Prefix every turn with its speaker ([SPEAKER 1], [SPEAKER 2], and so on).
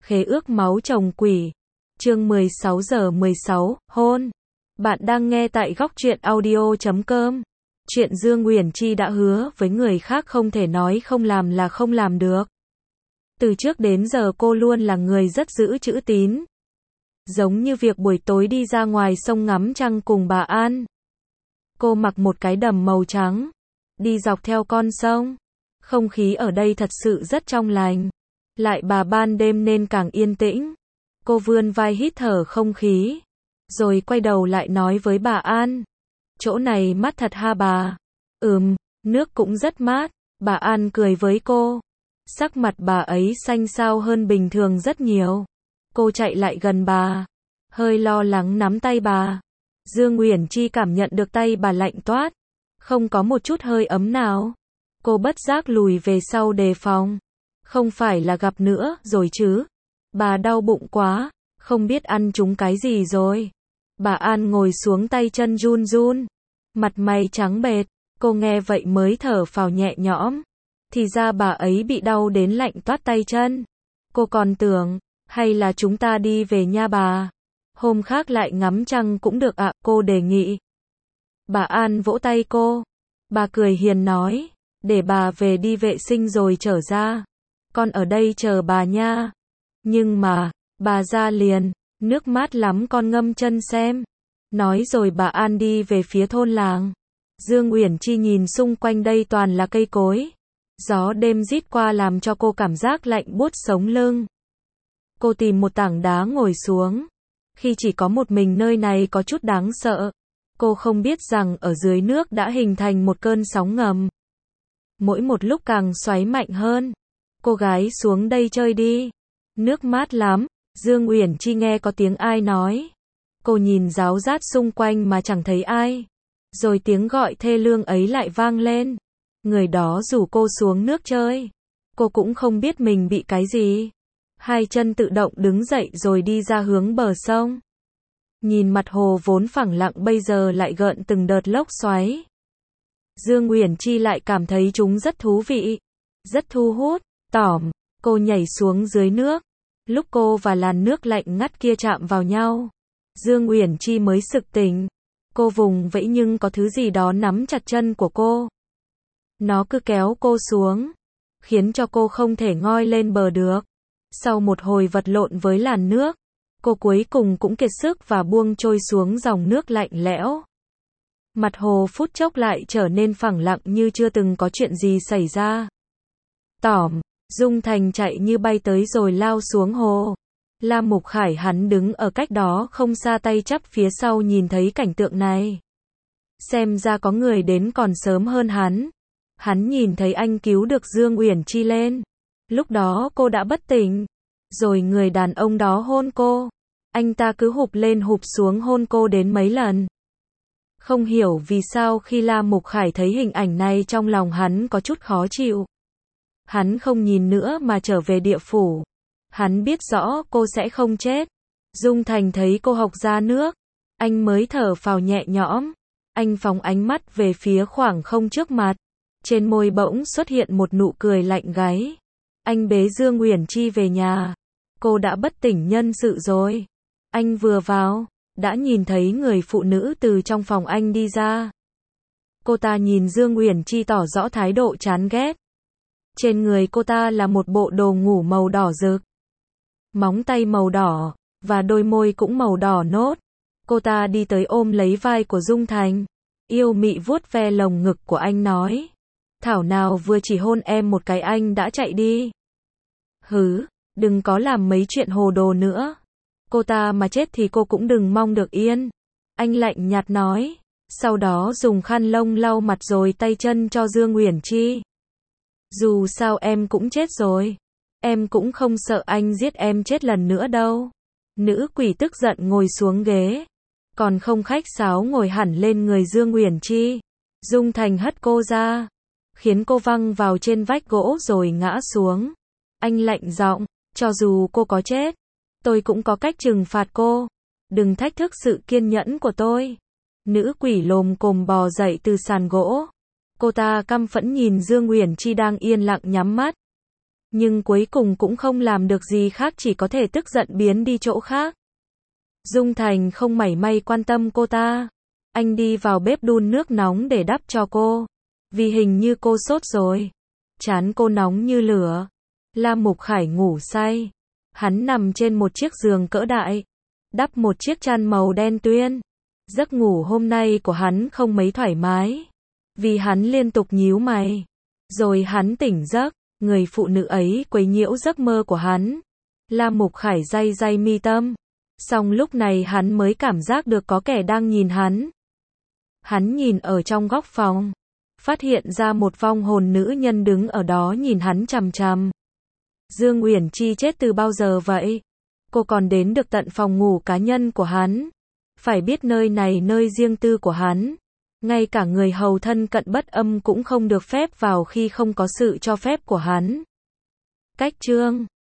[SPEAKER 1] Khế ước máu chồng quỷ. Chương 16:16, hôn. Bạn đang nghe tại góc truyện audio.com. Chuyện Dương Uyển Chi đã hứa với người khác không thể nói không làm là không làm được. Từ trước đến giờ cô luôn là người rất giữ chữ tín. Giống như việc buổi tối đi ra ngoài sông ngắm trăng cùng bà An. Cô mặc một cái đầm màu trắng, đi dọc theo con sông. Không khí ở đây thật sự rất trong lành. Lại bà ban đêm nên càng yên tĩnh. Cô vươn vai hít thở không khí, rồi quay đầu lại nói với bà An. Chỗ này mát thật ha bà. Nước cũng rất mát. Bà An cười với cô. Sắc mặt bà ấy xanh xao hơn bình thường rất nhiều. Cô chạy lại gần bà, hơi lo lắng nắm tay bà. Dương Uyển Chi cảm nhận được tay bà lạnh toát, không có một chút hơi ấm nào. Cô bất giác lùi về sau đề phòng. Không phải là gặp nữa rồi chứ? Bà đau bụng quá, không biết ăn trúng cái gì rồi. Bà An ngồi xuống tay chân run run, mặt mày trắng bệch. Cô nghe vậy mới thở phào nhẹ nhõm. Thì ra bà ấy bị đau đến lạnh toát tay chân. Cô còn tưởng, hay là chúng ta đi về nha bà. Hôm khác lại ngắm trăng cũng được ạ, cô đề nghị. Bà An vỗ tay cô. Bà cười hiền nói, để bà về đi vệ sinh rồi trở ra. Con ở đây chờ bà nha. Nhưng mà, bà ra liền, nước mát lắm con ngâm chân xem. Nói rồi bà An đi về phía thôn làng. Dương Uyển Chi nhìn xung quanh đây toàn là cây cối. Gió đêm rít qua làm cho cô cảm giác lạnh buốt sống lưng. Cô tìm một tảng đá ngồi xuống. Khi chỉ có một mình nơi này có chút đáng sợ. Cô không biết rằng ở dưới nước đã hình thành một cơn sóng ngầm. Mỗi một lúc càng xoáy mạnh hơn. Cô gái xuống đây chơi đi. Nước mát lắm. Dương Uyển Chi nghe có tiếng ai nói. Cô nhìn ráo rát xung quanh mà chẳng thấy ai. Rồi tiếng gọi thê lương ấy lại vang lên. Người đó rủ cô xuống nước chơi. Cô cũng không biết mình bị cái gì. Hai chân tự động đứng dậy rồi đi ra hướng bờ sông. Nhìn mặt hồ vốn phẳng lặng bây giờ lại gợn từng đợt lốc xoáy. Dương Uyển Chi lại cảm thấy chúng rất thú vị, rất thu hút. Cô nhảy xuống dưới nước. Lúc cô và làn nước lạnh ngắt kia chạm vào nhau, Dương Uyển Chi mới sực tỉnh. Cô vùng vẫy nhưng có thứ gì đó nắm chặt chân của cô. Nó cứ kéo cô xuống, khiến cho cô không thể ngoi lên bờ được. Sau một hồi vật lộn với làn nước, cô cuối cùng cũng kiệt sức và buông trôi xuống dòng nước lạnh lẽo. Mặt hồ phút chốc lại trở nên phẳng lặng như chưa từng có chuyện gì xảy ra. Dung Thành chạy như bay tới rồi lao xuống hồ. La Mục Khải hắn đứng ở cách đó không xa tay chắp phía sau nhìn thấy cảnh tượng này. Xem ra có người đến còn sớm hơn hắn. Hắn nhìn thấy anh cứu được Dương Uyển Chi lên. Lúc đó cô đã bất tỉnh. Rồi người đàn ông đó hôn cô. Anh ta cứ hụp lên hụp xuống hôn cô đến mấy lần. Không hiểu vì sao khi La Mục Khải thấy hình ảnh này trong lòng hắn có chút khó chịu. Hắn không nhìn nữa mà trở về địa phủ. Hắn biết rõ cô sẽ không chết. Dung Thành thấy cô hộc ra nước. Anh mới thở phào nhẹ nhõm. Anh phóng ánh mắt về phía khoảng không trước mặt. Trên môi bỗng xuất hiện một nụ cười lạnh gáy. Anh bế Dương Uyển Chi về nhà. Cô đã bất tỉnh nhân sự rồi. Anh vừa vào, đã nhìn thấy người phụ nữ từ trong phòng anh đi ra. Cô ta nhìn Dương Uyển Chi tỏ rõ thái độ chán ghét. Trên người cô ta là một bộ đồ ngủ màu đỏ rực. Móng tay màu đỏ, và đôi môi cũng màu đỏ nốt. Cô ta đi tới ôm lấy vai của Dung Thành. Yêu mị vuốt ve lồng ngực của anh nói. Thảo nào vừa chỉ hôn em một cái anh đã chạy đi. Đừng có làm mấy chuyện hồ đồ nữa. Cô ta mà chết thì cô cũng đừng mong được yên. Anh lạnh nhạt nói. Sau đó dùng khăn lông lau mặt rồi tay chân cho Dương Uyển Chi. Dù sao em cũng chết rồi. Em cũng không sợ anh giết em chết lần nữa đâu. Nữ quỷ tức giận ngồi xuống ghế. Còn không khách sáo ngồi hẳn lên người Dương Uyển Chi. Dung Thành hất cô ra, khiến cô văng vào trên vách gỗ rồi ngã xuống. Anh lạnh giọng, cho dù cô có chết, tôi cũng có cách trừng phạt cô. Đừng thách thức sự kiên nhẫn của tôi. Nữ quỷ lồm cồm bò dậy từ sàn gỗ. Cô ta căm phẫn nhìn Dương Uyển Chi đang yên lặng nhắm mắt. nhưng cuối cùng cũng không làm được gì khác, chỉ có thể tức giận biến đi chỗ khác. Dung Thành không mảy may quan tâm cô ta. Anh đi vào bếp đun nước nóng để đắp cho cô. Vì hình như cô sốt rồi. Trán cô nóng như lửa. Lam Mục Khải ngủ say. Hắn nằm trên một chiếc giường cỡ đại. Đắp một chiếc chăn màu đen tuyền. Giấc ngủ hôm nay của hắn không mấy thoải mái. Vì hắn liên tục nhíu mày. Rồi hắn tỉnh giấc. Người phụ nữ ấy quấy nhiễu giấc mơ của hắn. Lam Mục Khải day day mi tâm. Xong lúc này hắn mới cảm giác được có kẻ đang nhìn hắn. Hắn nhìn ở trong góc phòng. Phát hiện ra một vong hồn nữ nhân đứng ở đó nhìn hắn chằm chằm. Dương Uyển Chi chết từ bao giờ vậy? Cô còn đến được tận phòng ngủ cá nhân của hắn. Phải biết nơi này nơi riêng tư của hắn. Ngay cả người hầu thân cận bất âm cũng không được phép vào khi không có sự cho phép của hắn. Cách chương